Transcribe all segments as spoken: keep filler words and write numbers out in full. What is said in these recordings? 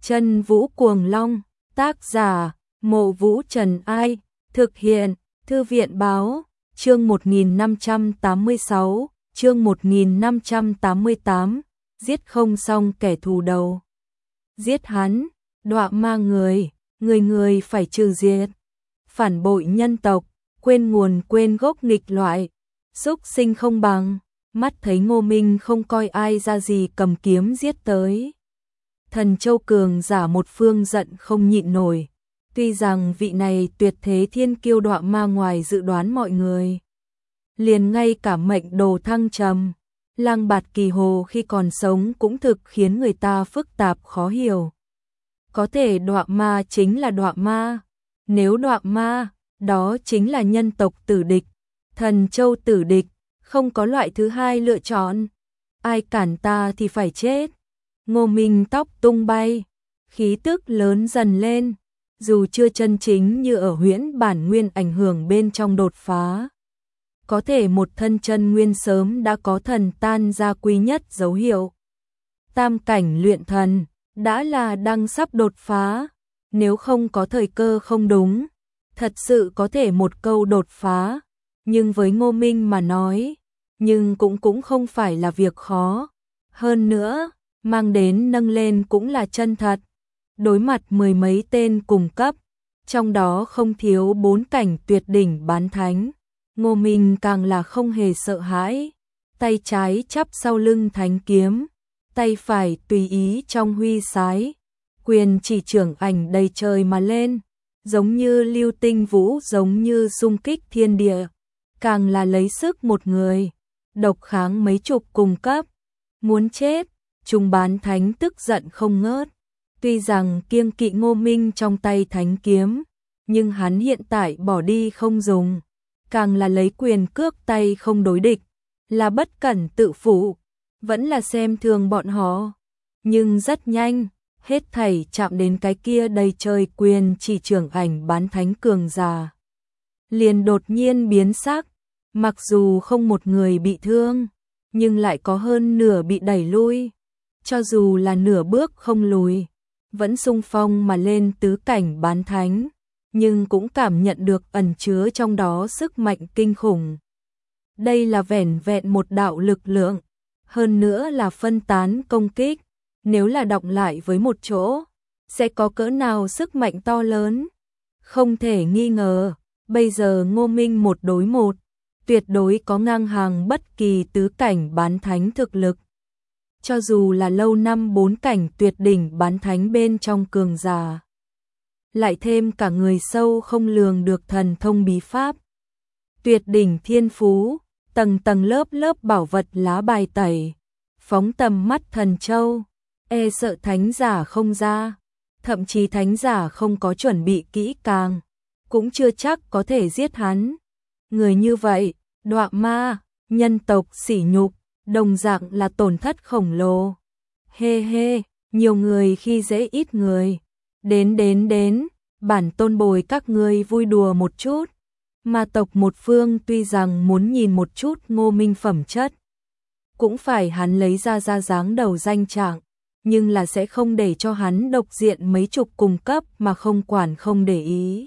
Chân Vũ Cuồng Long, tác giả, Mộ Vũ Trần Ai, thực hiện, Thư viện Báo, chương một nghìn năm trăm tám mươi sáu, chương một nghìn năm trăm tám mươi tám, giết không xong kẻ thù đầu. Giết hắn, đọa ma người, người người phải trừ diệt. Phản bội nhân tộc, quên nguồn quên gốc nghịch loại, xúc sinh không bằng, mắt thấy Ngô Minh không coi ai ra gì cầm kiếm giết tới. Thần Châu cường giả một phương giận không nhịn nổi, tuy rằng vị này tuyệt thế thiên kiêu đọa ma ngoài dự đoán mọi người. Liền ngay cả mệnh đồ Thăng Trầm, Lăng Bạt Kỳ Hồ khi còn sống cũng thực khiến người ta phức tạp khó hiểu. Có thể đọa ma chính là đọa ma, nếu đọa ma, đó chính là nhân tộc tử địch, Thần Châu tử địch, không có loại thứ hai lựa chọn. Ai cản ta thì phải chết. Ngô Minh tóc tung bay, khí tức lớn dần lên, dù chưa chân chính như ở huyễn bản nguyên ảnh hưởng bên trong đột phá. Có thể một thân chân nguyên sớm đã có thần tan ra quý nhất dấu hiệu. Tam cảnh luyện thần, đã là đang sắp đột phá, nếu không có thời cơ không đúng, thật sự có thể một câu đột phá, nhưng với Ngô Minh mà nói, nhưng cũng cũng không phải là việc khó. Hơn nữa, mang đến nâng lên cũng là chân thật. Đối mặt mười mấy tên cùng cấp, trong đó không thiếu bốn cảnh tuyệt đỉnh bán thánh, Ngô Minh càng là không hề sợ hãi, tay trái chắp sau lưng thánh kiếm, tay phải tùy ý trong huy sái, quyền chỉ trưởng ảnh đầy trời mà lên, giống như lưu tinh vũ, giống như xung kích thiên địa, càng là lấy sức một người, độc kháng mấy chục cùng cấp. Muốn chết, chúng bán thánh tức giận không ngớt, tuy rằng kiêng kỵ Ngô Minh trong tay thánh kiếm, nhưng hắn hiện tại bỏ đi không dùng, càng là lấy quyền cước tay không đối địch, là bất cẩn tự phụ, vẫn là xem thường bọn họ. Nhưng rất nhanh, hết thảy chạm đến cái kia đầy trời quyền chỉ trưởng ảnh bán thánh cường giả, liền đột nhiên biến sắc, mặc dù không một người bị thương, nhưng lại có hơn nửa bị đẩy lui, cho dù là nửa bước không lùi, vẫn xung phong mà lên tứ cảnh bán thánh, nhưng cũng cảm nhận được ẩn chứa trong đó sức mạnh kinh khủng. Đây là vẻn vẹn một đạo lực lượng, hơn nữa là phân tán công kích, nếu là đọng lại với một chỗ, sẽ có cỡ nào sức mạnh to lớn. Không thể nghi ngờ, bây giờ Ngô Minh một đối một, tuyệt đối có ngang hàng bất kỳ tứ cảnh bán thánh thực lực. Cho dù là lâu năm bốn cảnh tuyệt đỉnh bán thánh bên trong cường giả, lại thêm cả người sâu không lường được thần thông bí pháp, tuyệt đỉnh thiên phú, tầng tầng lớp lớp bảo vật lá bài tẩy, phóng tầm mắt Thần Châu, e sợ thánh giả không ra, thậm chí thánh giả không có chuẩn bị kỹ càng, cũng chưa chắc có thể giết hắn. Người như vậy, đọa ma, nhân tộc sỉ nhục, đồng dạng là tổn thất khổng lồ. Hê hê, nhiều người khi dễ ít người. Đến đến đến, bản tôn bồi các ngươi vui đùa một chút. Ma tộc một phương tuy rằng muốn nhìn một chút Ngô Minh phẩm chất, cũng phải hắn lấy ra ra dáng đầu danh trạng, nhưng là sẽ không để cho hắn độc diện mấy chục cùng cấp mà không quản không để ý.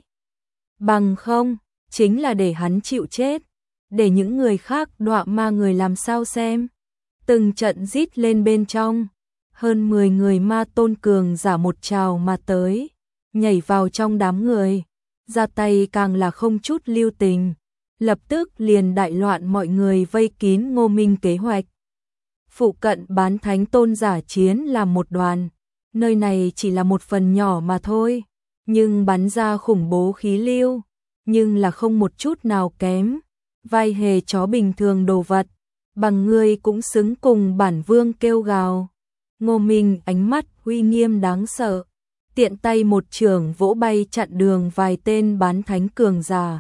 Bằng không, chính là để hắn chịu chết, để những người khác đọa ma người làm sao xem. Từng trận rít lên bên trong, hơn mười người ma tôn cường giả một trào mà tới, nhảy vào trong đám người, ra tay càng là không chút lưu tình, lập tức liền đại loạn mọi người vây kín Ngô Minh kế hoạch. Phụ cận bán thánh tôn giả chiến là một đoàn, nơi này chỉ là một phần nhỏ mà thôi, nhưng bắn ra khủng bố khí lưu, nhưng là không một chút nào kém, vai hề chó bình thường đồ vật, bằng ngươi cũng xứng cùng bản vương kêu gào. Ngô Minh ánh mắt uy nghiêm đáng sợ, tiện tay một chưởng vỗ bay chặn đường vài tên bán thánh cường giả.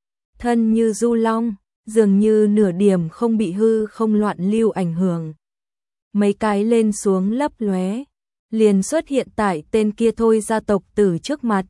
Thân như du long, dường như nửa điểm không bị hư không loạn lưu ảnh hưởng. Mấy cái lên xuống lấp lóe, liền xuất hiện tại tên kia Thôi gia tộc tử trước mặt.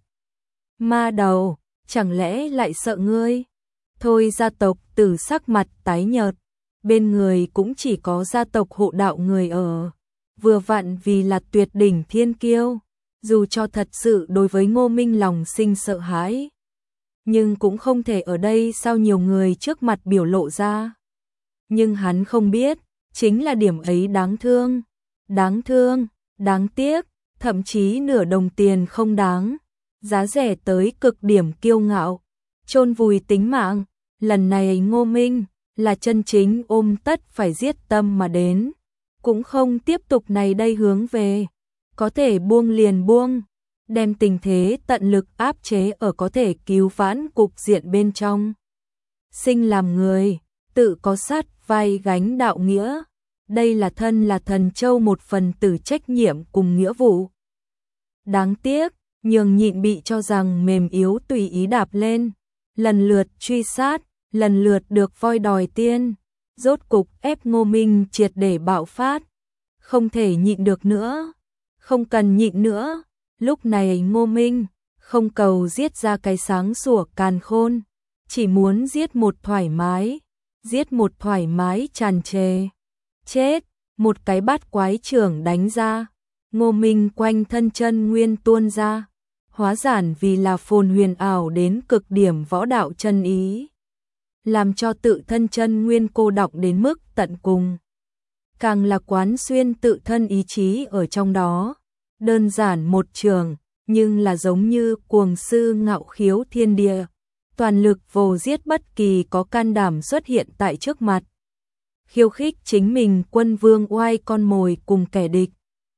Ma đầu, chẳng lẽ lại sợ ngươi? Thôi gia tộc tử sắc mặt tái nhợt, bên người cũng chỉ có gia tộc hộ đạo người ở, vừa vặn vì là tuyệt đỉnh thiên kiêu, dù cho thật sự đối với Ngô Minh lòng sinh sợ hãi, nhưng cũng không thể ở đây sao nhiều người trước mặt biểu lộ ra. Nhưng hắn không biết, chính là điểm ấy đáng thương, đáng thương, đáng tiếc, thậm chí nửa đồng tiền không đáng, giá rẻ tới cực điểm kiêu ngạo, chôn vùi tính mạng, lần này Ngô Minh là chân chính ôm tất phải giết tâm mà đến, cũng không tiếp tục này đây hướng về, có thể buông liền buông, đem tình thế tận lực áp chế ở có thể cứu vãn cục diện bên trong. Sinh làm người, tự có sát vai gánh đạo nghĩa, đây là thân là Thần Châu một phần tử trách nhiệm cùng nghĩa vụ. Đáng tiếc, nhường nhịn bị cho rằng mềm yếu tùy ý đạp lên, lần lượt truy sát, lần lượt được voi đòi tiên, rốt cục ép Ngô Minh triệt để bạo phát, không thể nhịn được nữa, không cần nhịn nữa, lúc này Ngô Minh không cầu giết ra cái sáng sủa càn khôn, chỉ muốn giết một thoải mái, giết một thoải mái tràn trề. Chết, một cái bát quái trưởng đánh ra, Ngô Minh quanh thân chân nguyên tuôn ra, hóa giản vì là phồn huyền ảo đến cực điểm võ đạo chân ý, làm cho tự thân chân nguyên cô đọng đến mức tận cùng. Càng là quán xuyên tự thân ý chí ở trong đó, đơn giản một trường, nhưng là giống như cuồng sư ngạo khiếu thiên địa, toàn lực vồ giết bất kỳ có can đảm xuất hiện tại trước mặt. Khiêu khích chính mình quân vương oai con mồi cùng kẻ địch.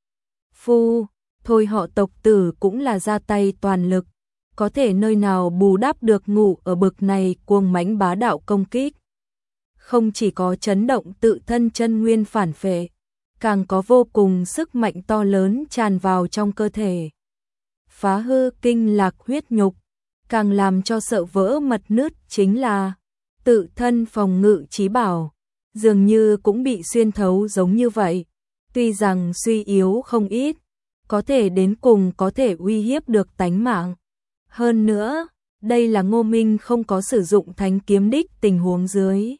Phu, thôi họ tộc tử cũng là ra tay toàn lực, có thể nơi nào bù đắp được ngủ ở bực này cuồng mãnh bá đạo công kích. Không chỉ có chấn động tự thân chân nguyên phản phệ, càng có vô cùng sức mạnh to lớn tràn vào trong cơ thể. Phá hư kinh lạc huyết nhục, càng làm cho sợ vỡ mật nứt chính là tự thân phòng ngự chí bảo, dường như cũng bị xuyên thấu giống như vậy. Tuy rằng suy yếu không ít, có thể đến cùng có thể uy hiếp được tánh mạng. Hơn nữa, đây là Ngô Minh không có sử dụng thánh kiếm đích tình huống dưới.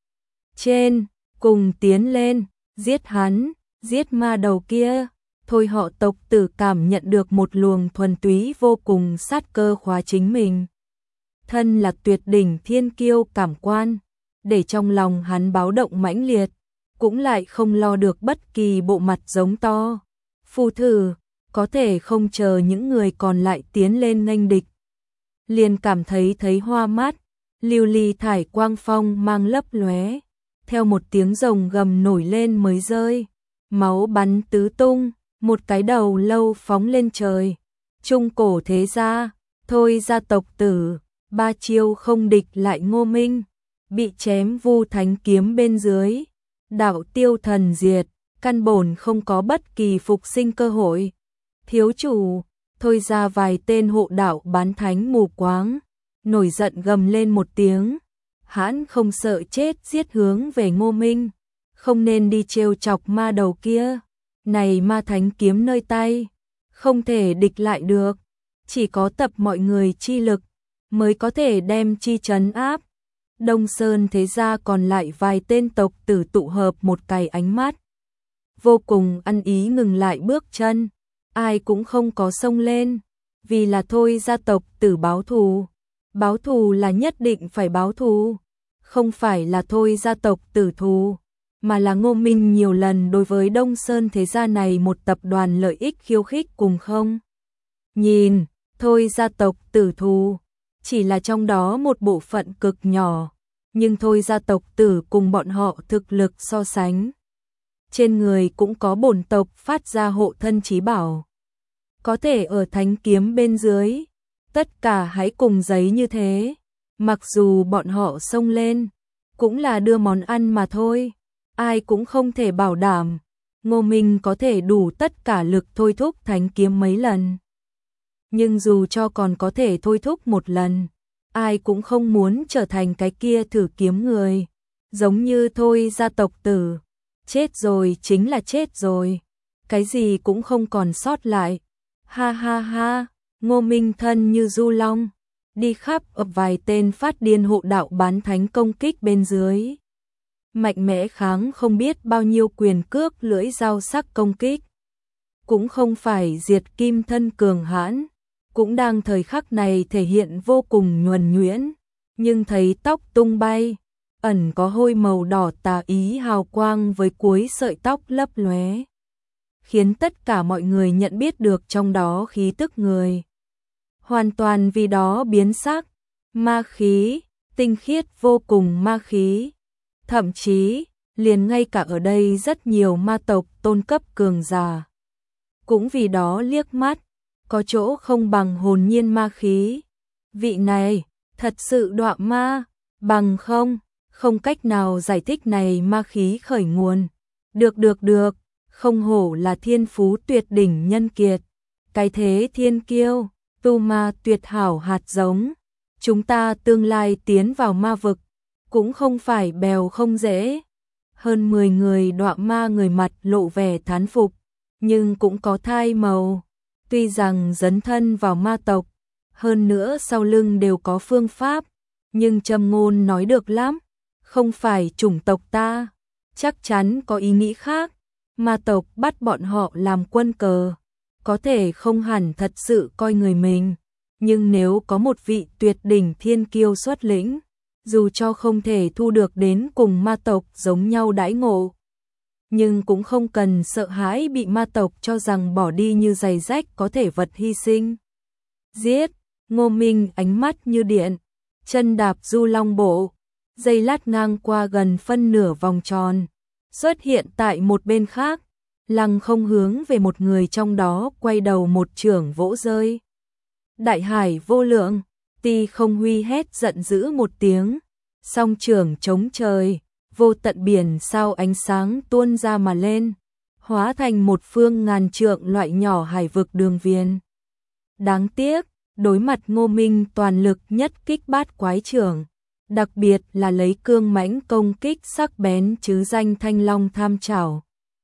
Trên, cùng tiến lên, giết hắn, giết ma đầu kia. Thôi họ tộc tử cảm nhận được một luồng thuần túy vô cùng sát cơ khóa chính mình. Thân là tuyệt đỉnh thiên kiêu cảm quan, để trong lòng hắn báo động mãnh liệt, cũng lại không lo được bất kỳ bộ mặt giống to. Phu thử, có thể không chờ những người còn lại tiến lên nghênh địch. Liền cảm thấy thấy hoa mát, lưu ly thải quang phong mang lấp lóe, theo một tiếng rồng gầm nổi lên mới rơi, máu bắn tứ tung, một cái đầu lâu phóng lên trời. Trung cổ thế gia, thôi gia tộc tử, ba chiêu không địch lại Ngô Minh, bị chém vu thánh kiếm bên dưới, đạo tiêu thần diệt, căn bổn không có bất kỳ phục sinh cơ hội. Thiếu chủ, thôi ra vài tên hộ đạo bán thánh mù quáng, nổi giận gầm lên một tiếng, hãn không sợ chết giết hướng về Ngô Minh, không nên đi trêu chọc ma đầu kia, này ma thánh kiếm nơi tay, không thể địch lại được, chỉ có tập mọi người chi lực, mới có thể đem chi trấn áp. Đông Sơn thế gia còn lại vài tên tộc tử tụ hợp một cái ánh mắt, vô cùng ăn ý ngừng lại bước chân, ai cũng không có xông lên, vì là thôi gia tộc tử báo thù, báo thù là nhất định phải báo thù, không phải là thôi gia tộc tử thù, mà là Ngô Minh nhiều lần đối với Đông Sơn thế gia này một tập đoàn lợi ích khiêu khích cùng không. Nhìn, thôi gia tộc tử thù, chỉ là trong đó một bộ phận cực nhỏ, nhưng thôi gia tộc tử cùng bọn họ thực lực so sánh. Trên người cũng có bổn tộc phát ra hộ thân chí bảo. Có thể ở thánh kiếm bên dưới, tất cả hãy cùng giấy như thế, mặc dù bọn họ xông lên, cũng là đưa món ăn mà thôi, ai cũng không thể bảo đảm, Ngô Minh có thể đủ tất cả lực thôi thúc thánh kiếm mấy lần. Nhưng dù cho còn có thể thôi thúc một lần, ai cũng không muốn trở thành cái kia thử kiếm người, giống như thôi gia tộc tử, chết rồi chính là chết rồi, cái gì cũng không còn sót lại. Ha ha ha, Ngô Minh thân như du long, đi khắp ập vài tên phát điên hộ đạo bán thánh công kích bên dưới. Mạnh mẽ kháng không biết bao nhiêu quyền cước lưỡi dao sắc công kích. cũng không phải diệt kim thân cường hãn, cũng đang thời khắc này thể hiện vô cùng nhuần nhuyễn, nhưng thấy tóc tung bay, ẩn có hôi màu đỏ tà ý hào quang với cuối sợi tóc lấp lóe, khiến tất cả mọi người nhận biết được trong đó khí tức người. Hoàn toàn vì đó biến sắc, ma khí, tinh khiết vô cùng ma khí. Thậm chí, liền ngay cả ở đây rất nhiều ma tộc tôn cấp cường giả. Cũng vì đó liếc mắt, có chỗ không bằng hồn nhiên ma khí. Vị này, thật sự đọa ma, bằng không, không cách nào giải thích này ma khí khởi nguồn. Được được được, không hổ là thiên phú tuyệt đỉnh nhân kiệt. Cái thế thiên kiêu, tu ma tuyệt hảo hạt giống. Chúng ta tương lai tiến vào ma vực, cũng không phải bèo không dễ. Hơn mười người đọa ma người mặt lộ vẻ thán phục, nhưng cũng có thai màu. Tuy rằng dấn thân vào ma tộc, hơn nữa sau lưng đều có phương pháp, nhưng Trầm Ngôn nói được lắm, không phải chủng tộc ta, chắc chắn có ý nghĩ khác. Ma tộc bắt bọn họ làm quân cờ, có thể không hẳn thật sự coi người mình, nhưng nếu có một vị tuyệt đỉnh thiên kiêu xuất lĩnh, dù cho không thể thu được đến cùng ma tộc giống nhau đãi ngộ, nhưng cũng không cần sợ hãi bị ma tộc cho rằng bỏ đi như giày rách có thể vật hy sinh. Giết, Ngô Minh ánh mắt như điện, chân đạp du long bộ, dây lát ngang qua gần phân nửa vòng tròn, xuất hiện tại một bên khác, lăng không hướng về một người trong đó quay đầu một chưởng vỗ rơi. Đại hải vô lượng, Ti Không Huy hét giận dữ một tiếng, song chưởng chống trời, vô tận biển sao ánh sáng tuôn ra mà lên, hóa thành một phương ngàn trượng loại nhỏ hải vực đường viền. Đáng tiếc, đối mặt Ngô Minh toàn lực nhất kích bát quái chưởng, đặc biệt là lấy cương mãnh công kích sắc bén chứ danh Thanh Long tham chảo.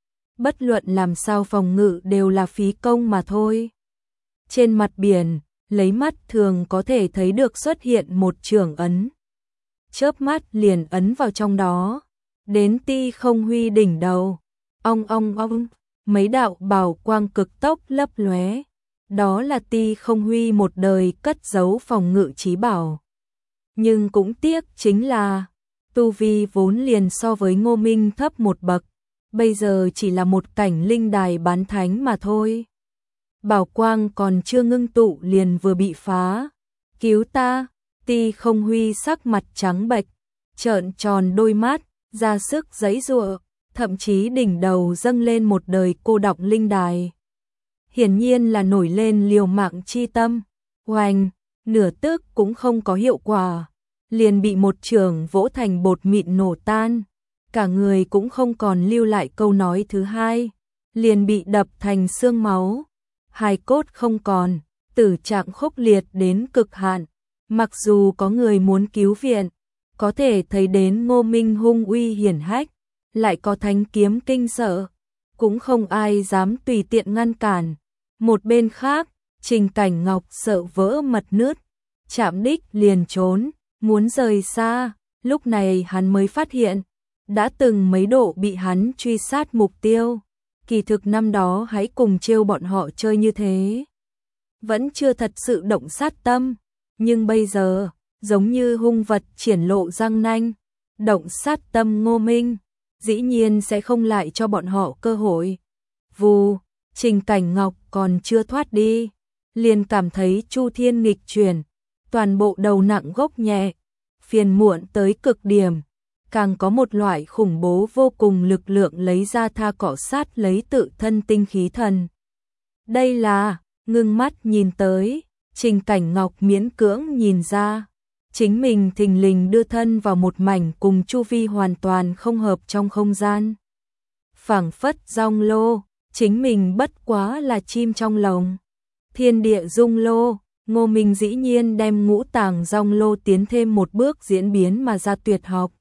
Bất luận làm sao phòng ngự đều là phí công mà thôi. Trên mặt biển, lấy mắt thường có thể thấy được xuất hiện một chưởng ấn. Chớp mắt liền ấn vào trong đó, đến Ti Không Huy đỉnh đầu. Ong ong ong, mấy đạo bảo quang cực tốc lấp lóe. Đó là Ti Không Huy một đời cất giấu phòng ngự chí bảo. Nhưng cũng tiếc chính là, tu vi vốn liền so với Ngô Minh thấp một bậc, bây giờ chỉ là một cảnh linh đài bán thánh mà thôi. Bảo quang còn chưa ngưng tụ liền vừa bị phá. Cứu ta! Ti Không Huy sắc mặt trắng bệch, trợn tròn đôi mắt, ra sức giãy giụa, thậm chí đỉnh đầu dâng lên một đời cô đọng linh đài. Hiển nhiên là nổi lên liều mạng chi tâm. Oanh, nửa tức cũng không có hiệu quả, liền bị một chưởng vỗ thành bột mịn nổ tan. Cả người cũng không còn lưu lại câu nói thứ hai, liền bị đập thành xương máu. Hài cốt không còn, tử trạng khốc liệt đến cực hạn. Mặc dù có người muốn cứu viện, có thể thấy đến Ngô Minh hung uy hiển hách, lại có thánh kiếm kinh sợ, cũng không ai dám tùy tiện ngăn cản. Một bên khác, Trình Cảnh Ngọc sợ vỡ mật nứt, chạm đích liền trốn, muốn rời xa. Lúc này hắn mới phát hiện, đã từng mấy độ bị hắn truy sát mục tiêu. Kỳ thực năm đó hãy cùng trêu bọn họ chơi như thế, vẫn chưa thật sự động sát tâm. Nhưng bây giờ, giống như hung vật triển lộ răng nanh, động sát tâm Ngô Minh, dĩ nhiên sẽ không lại cho bọn họ cơ hội. Vù, Trình Cảnh Ngọc còn chưa thoát đi, liền cảm thấy chu thiên nghịch chuyển, toàn bộ đầu nặng gốc nhẹ, phiền muộn tới cực điểm, càng có một loại khủng bố vô cùng lực lượng lấy ra tha cọ sát lấy tự thân tinh khí thần. Đây là, ngưng mắt nhìn tới, Trình Cảnh Ngọc miễn cưỡng nhìn ra, chính mình thình lình đưa thân vào một mảnh cùng chu vi hoàn toàn không hợp trong không gian. Phảng phất rong lô, chính mình bất quá là chim trong lồng. Thiên địa dung lô, Ngô Minh dĩ nhiên đem ngũ tàng rong lô tiến thêm một bước diễn biến mà ra tuyệt học.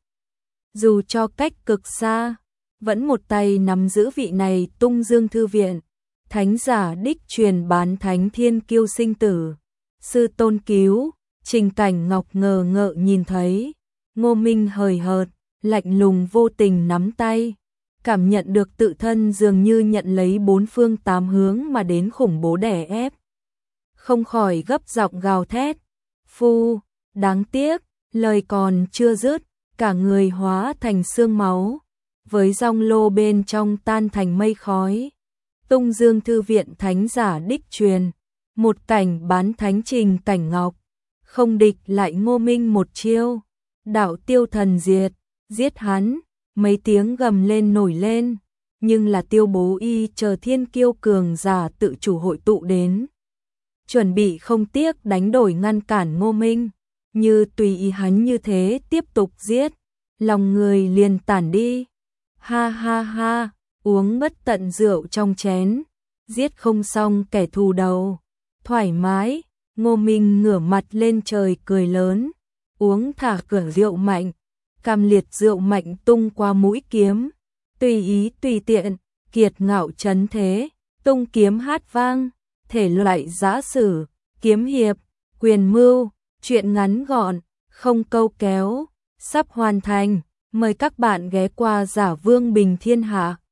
Dù cho cách cực xa, vẫn một tay nắm giữ vị này Tung Dương Thư Viện, thánh giả đích truyền bán thánh thiên kiêu sinh tử. Sư tôn cứu, Trình Cảnh Ngọc ngờ ngợ nhìn thấy, Ngô Minh hời hợt, lạnh lùng vô tình nắm tay, cảm nhận được tự thân dường như nhận lấy bốn phương tám hướng mà đến khủng bố đè ép. Không khỏi gấp giọng gào thét, phu, đáng tiếc, lời còn chưa dứt, cả người hóa thành xương máu, với dòng lô bên trong tan thành mây khói. Tung Dương thư viện thánh giả đích truyền, một cảnh bán thánh trình cảnh ngọc, không địch lại Ngô Minh một chiêu, đạo tiêu thần diệt, giết hắn, mấy tiếng gầm lên nổi lên, nhưng là Tiêu Bố Y chờ thiên kiêu cường giả tự chủ hội tụ đến. Chuẩn bị không tiếc đánh đổi ngăn cản Ngô Minh, như tùy ý hắn như thế tiếp tục giết, lòng người liền tản đi. Ha ha ha, uống bất tận rượu trong chén, giết không xong kẻ thù đầu, thoải mái. Ngô Minh ngửa mặt lên trời cười lớn, uống thả cửa rượu mạnh, cam liệt rượu mạnh tung qua mũi kiếm, tùy ý tùy tiện, kiệt ngạo chấn thế, tung kiếm hát vang, thể loại giã sử, kiếm hiệp, quyền mưu, truyện ngắn gọn, không câu kéo, sắp hoàn thành, mời các bạn ghé qua Giả Vương Bình Thiên Hạ.